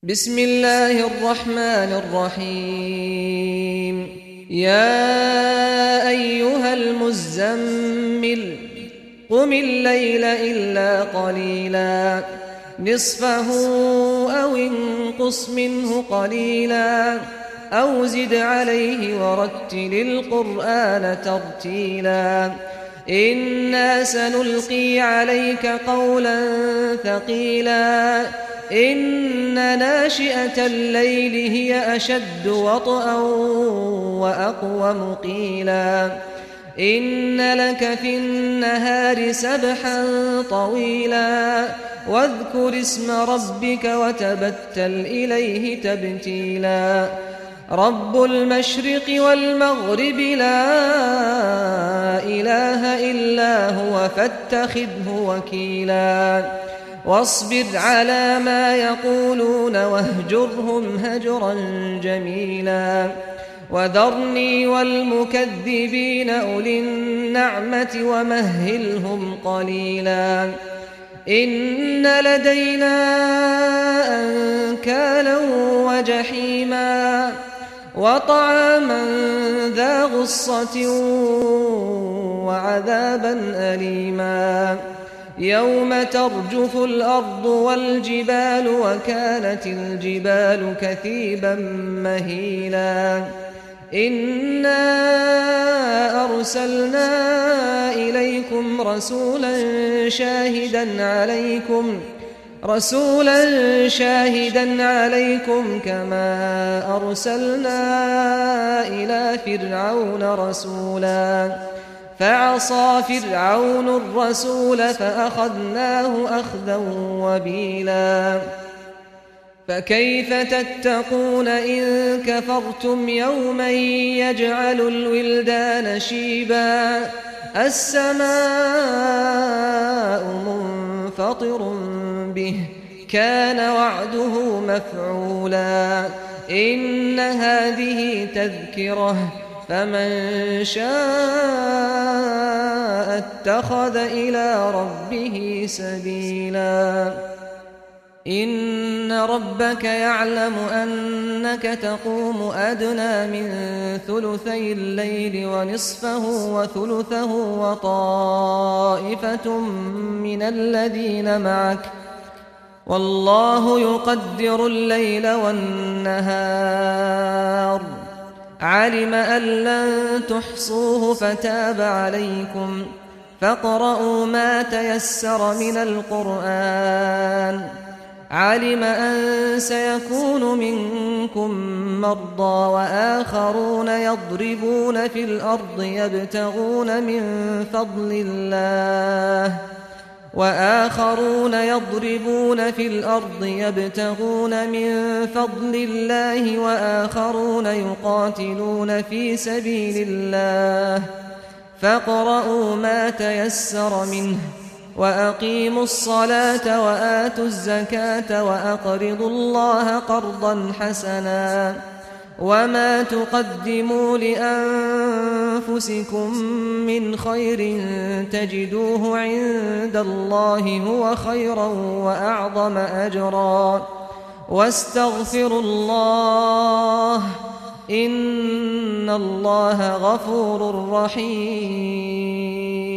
بسم الله الرحمن الرحيم. يا أيها المزمل قم الليل إلا قليلا نصفه أو انقص منه قليلا أو زد عليه ورتل القرآن ترتيلا إنا سنلقي عليك قولا ثقيلا إن ناشئة الليل هي أشد وطئا وأقوم قيلا إن لك في النهار سبحا طويلا واذكر اسم ربك وتبتل إليه تبتيلا رب المشرق والمغرب لا إله إلا هو فاتخذه وكيلا واصبر على ما يقولون واهجرهم هجرا جميلا وذرني والمكذبين أولي النعمة ومهلهم قليلا إن لدينا أنكالا وجحيما وطعاما ذا غصة وعذابا أليما يوم ترجف الأرض والجبال وكانت الجبال كثيبا مهيلا إنا أرسلنا إليكم رسولا شاهدا عليكم كما أرسلنا إلى فرعون رسولا فعصى فرعون الرسول فأخذناه أخذا وبيلا فكيف تتقون إن كفرتم يوما يجعل الولدان شيبا السماء منفطر به كان وعده مفعولا إن هذه تذكرة فمن شاء اتخذ إلى ربه سبيلا إن ربك يعلم أنك تقوم أدنى من ثلثي الليل ونصفه وثلثه وطائفة من الذين معك والله يقدر الليل والنهار علم أن لن تحصوه فتاب عليكم فاقرؤوا ما تيسر من القرآن علم أن سيكون منكم مرضى وآخرون يضربون في الأرض يبتغون من فضل الله وآخرون يقاتلون في سبيل الله فاقرؤوا ما تيسر منه وأقيموا الصلاة وآتوا الزكاة وأقرضوا الله قرضا حسنا وما تقدموا لأنفسكم من خير تجدوه عند الله هو خيرا وأعظم أجرا واستغفروا الله إن الله غفور رحيم.